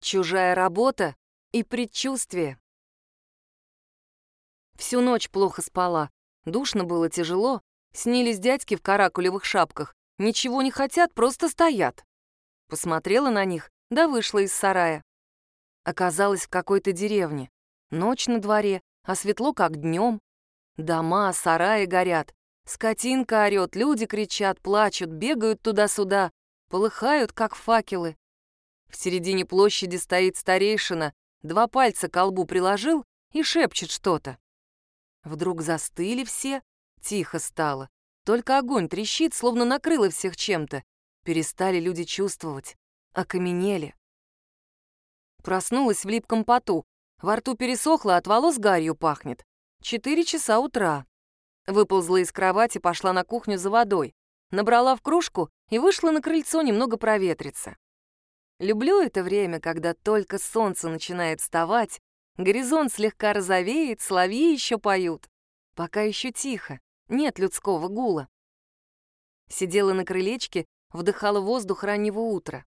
Чужая работа и предчувствие. Всю ночь плохо спала. Душно было, тяжело. Снились дядьки в каракулевых шапках. Ничего не хотят, просто стоят. Посмотрела на них, да вышла из сарая. Оказалась в какой-то деревне. Ночь на дворе, а светло как днем. Дома, сараи горят. Скотинка орёт, люди кричат, плачут, бегают туда-сюда, полыхают, как факелы. В середине площади стоит старейшина, 2 пальца к колбу приложил и шепчет что-то. Вдруг застыли все, тихо стало. Только огонь трещит, словно накрыло всех чем-то. Перестали люди чувствовать, окаменели. Проснулась в липком поту. Во рту пересохло, от волос гарью пахнет. 4 часа утра. Выползла из кровати, пошла на кухню за водой. Набрала в кружку и вышла на крыльцо немного проветриться. Люблю это время, когда только солнце начинает вставать, горизонт слегка розовеет, соловьи еще поют. Пока еще тихо, нет людского гула. Сидела на крылечке, вдыхала воздух раннего утра.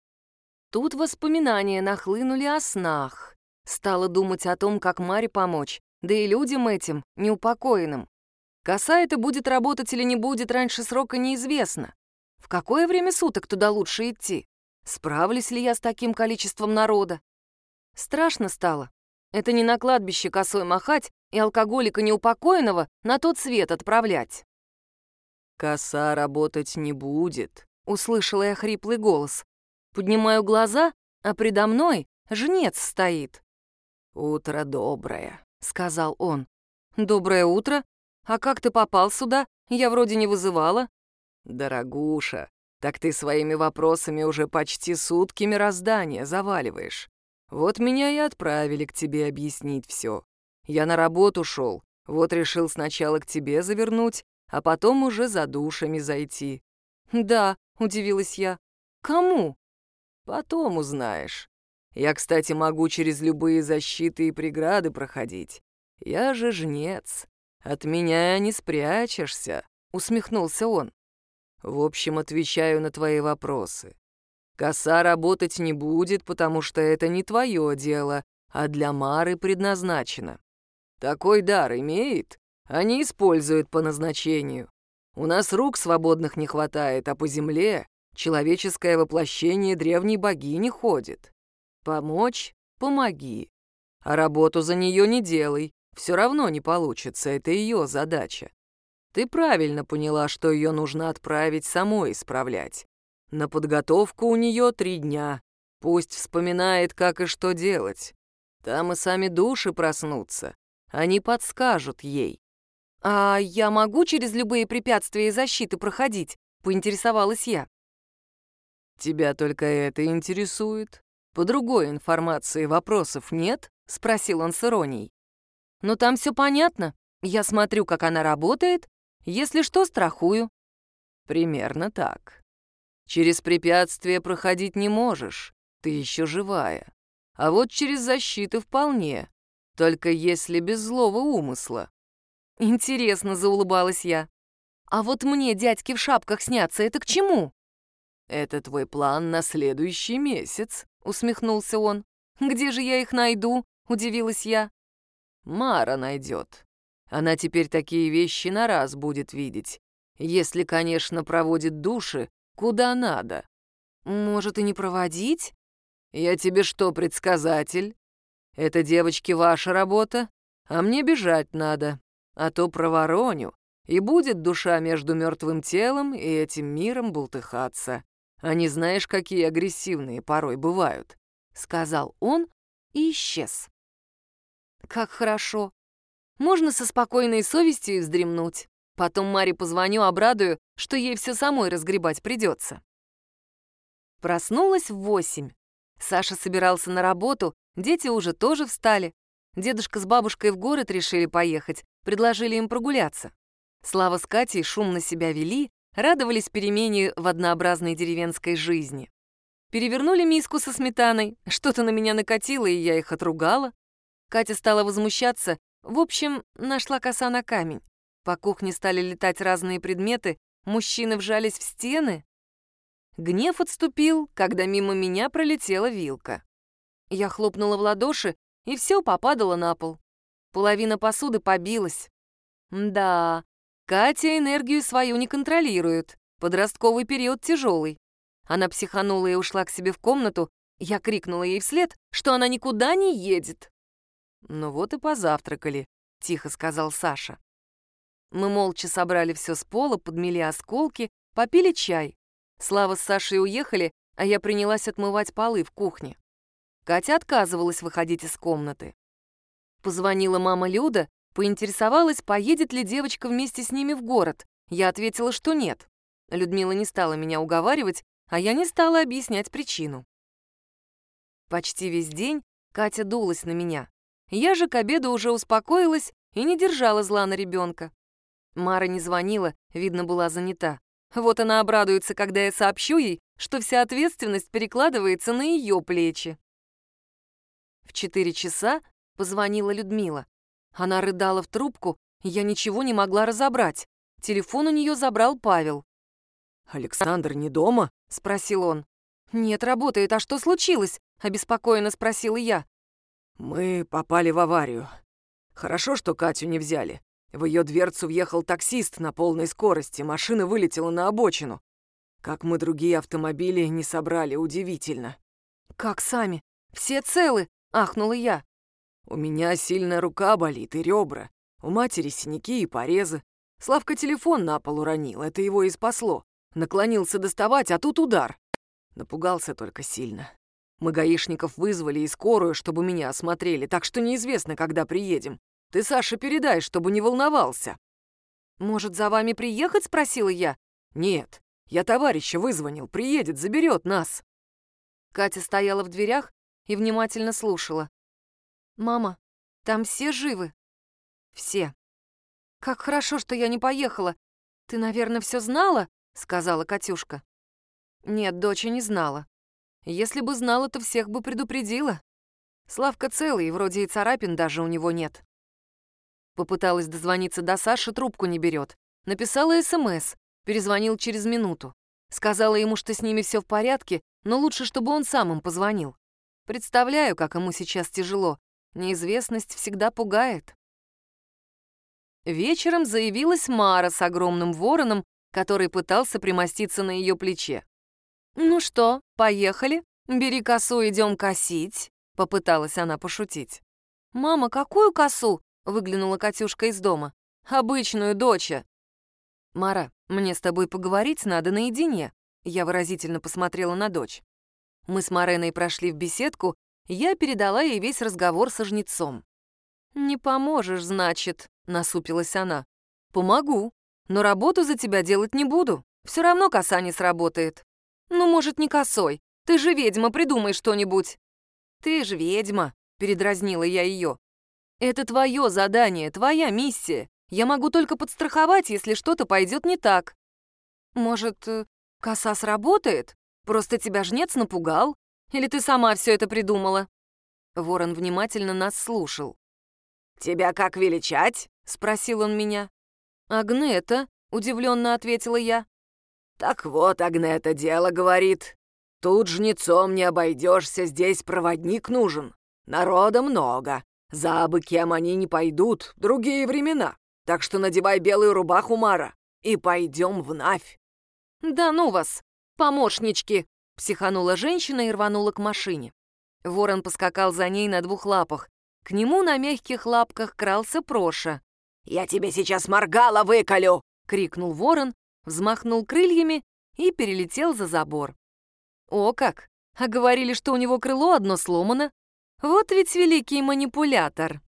Тут воспоминания нахлынули о снах. Стала думать о том, как Маре помочь, да и людям этим, неупокоенным. Коса эта будет работать или не будет раньше срока, неизвестно. В какое время суток туда лучше идти? Справлюсь ли я с таким количеством народа? Страшно стало. Это не на кладбище косой махать и алкоголика неупокоенного на тот свет отправлять. «Коса работать не будет», — услышала я хриплый голос. Поднимаю глаза, а предо мной жнец стоит. «Утро доброе», — сказал он. «Доброе утро. А как ты попал сюда? Я вроде не вызывала». «Дорогуша, так ты своими вопросами уже почти сутки мироздание заваливаешь. Вот меня и отправили к тебе объяснить все. Я на работу шел, вот решил сначала к тебе завернуть, а потом уже за душами зайти». «Да», — удивилась я. «Кому?» «Потом узнаешь. Я, кстати, могу через любые защиты и преграды проходить. Я же жнец. От меня не спрячешься», — усмехнулся он. «В общем, отвечаю на твои вопросы. Коса работать не будет, потому что это не твое дело, а для Мары предназначено. Такой дар имеет, а не использует по назначению. У нас рук свободных не хватает, а по земле человеческое воплощение древней богини ходит. Помочь — помоги, а работу за нее не делай, все равно не получится, это ее задача. Ты правильно поняла, что ее нужно отправить самой исправлять. На подготовку у нее 3 дня. Пусть вспоминает, как и что делать. Там и сами души проснутся. Они подскажут ей». «А я могу через любые препятствия и защиты проходить?» — поинтересовалась я. «Тебя только это интересует? По другой информации вопросов нет?» — спросил он с иронией. «Ну там все понятно. Я смотрю, как она работает. Если что, страхую». «Примерно так. Через препятствия проходить не можешь, ты еще живая. А вот через защиты вполне, только если без злого умысла». «Интересно», — заулыбалась я. «А вот мне дядьки в шапках снятся, это к чему?» «Это твой план на следующий месяц», — усмехнулся он. «Где же я их найду?» — удивилась я. «Мара найдет. Она теперь такие вещи на раз будет видеть, если, конечно, проводит души куда надо». «Может, и не проводить?» «Я тебе что, предсказатель? Это, девочки, ваша работа, а мне бежать надо, а то провороню, и будет душа между мертвым телом и этим миром бултыхаться. А не знаешь, какие агрессивные порой бывают», — сказал он и исчез. «Как хорошо. Можно со спокойной совестью вздремнуть. Потом Маре позвоню, обрадую, что ей все самой разгребать придется». Проснулась в 8. Саша собирался на работу, дети уже тоже встали. Дедушка с бабушкой в город решили поехать, предложили им прогуляться. Слава с Катей шумно себя вели, радовались перемене в однообразной деревенской жизни. Перевернули миску со сметаной, что-то на меня накатило, и я их отругала. Катя стала возмущаться, в общем, нашла коса на камень. По кухне стали летать разные предметы, мужчины вжались в стены. Гнев отступил, когда мимо меня пролетела вилка. Я хлопнула в ладоши, и все попадало на пол. Половина посуды побилась. Да, Катя энергию свою не контролирует. Подростковый период тяжелый. Она психанула и ушла к себе в комнату. Я крикнула ей вслед, что она никуда не едет. «Ну вот и позавтракали», — тихо сказал Саша. Мы молча собрали все с пола, подмели осколки, попили чай. Слава с Сашей уехали, а я принялась отмывать полы в кухне. Катя отказывалась выходить из комнаты. Позвонила мама Люда, поинтересовалась, поедет ли девочка вместе с ними в город. Я ответила, что нет. Людмила не стала меня уговаривать, а я не стала объяснять причину. Почти весь день Катя дулась на меня. Я же к обеду уже успокоилась и не держала зла на ребенка. Мара не звонила, видно, была занята. Вот она обрадуется, когда я сообщу ей, что вся ответственность перекладывается на ее плечи. В 4 часа позвонила Людмила. Она рыдала в трубку, и я ничего не могла разобрать. Телефон у нее забрал Павел. «Александр не дома?» — спросил он. «Нет, работает. А что случилось?» — обеспокоенно спросила я. «Мы попали в аварию. Хорошо, что Катю не взяли. В ее дверцу въехал таксист на полной скорости, машина вылетела на обочину. Как мы другие автомобили не собрали, удивительно». «Как сами? Все целы?» — ахнула я. «У меня сильно рука болит и ребра. У матери синяки и порезы. Славка телефон на пол уронил, это его и спасло. Наклонился доставать, а тут удар. Напугался только сильно. Мы гаишников вызвали и скорую, чтобы меня осмотрели, так что неизвестно, когда приедем. Ты Саше передай, чтобы не волновался». «Может, за вами приехать?» — спросила я. «Нет, я товарища вызвонил, приедет, заберет нас». Катя стояла в дверях и внимательно слушала. «Мама, там все живы?» «Все». «Как хорошо, что я не поехала. Ты, наверное, все знала?» — сказала Катюшка. «Нет, доча не знала. Если бы знала, то всех бы предупредила. Славка целый, вроде и царапин даже у него нет». Попыталась дозвониться до Саши, трубку не берет. Написала СМС, перезвонил через минуту. Сказала ему, что с ними все в порядке, но лучше, чтобы он сам им позвонил. Представляю, как ему сейчас тяжело. Неизвестность всегда пугает. Вечером заявилась Мара с огромным вороном, который пытался примоститься на ее плече. «Ну что, поехали? Бери косу, идем косить», — попыталась она пошутить. «Мама, какую косу?» — выглянула Катюшка из дома. «Обычную, доча». «Мара, мне с тобой поговорить надо наедине», — я выразительно посмотрела на дочь. Мы с Мареной прошли в беседку, я передала ей весь разговор со жнецом. «Не поможешь, значит», — насупилась она. «Помогу, но работу за тебя делать не буду. Все равно коса не сработает». «Ну, может, не косой. Ты же ведьма, придумай что-нибудь». «Ты же ведьма», — передразнила я ее. «Это твое задание, твоя миссия. Я могу только подстраховать, если что-то пойдет не так». «Может, коса сработает? Просто тебя жнец напугал? Или ты сама все это придумала?» Ворон внимательно нас слушал. «Тебя как величать?» — спросил он меня. «Агнета», — удивленно ответила я. «Так вот, Агнета дело говорит. Тут жнецом не обойдешься, здесь проводник нужен. Народа много. За абы кем они не пойдут, другие времена. Так что надевай белую рубаху, Мара, и пойдем в Навь». «Да ну вас, помощнички!» — психанула женщина и рванула к машине. Ворон поскакал за ней на 2 лапах. К нему на мягких лапках крался Проша. «Я тебе сейчас моргало выколю!» — крикнул ворон, взмахнул крыльями и перелетел за забор. О как! А говорили, что у него крыло одно сломано. Вот ведь великий манипулятор.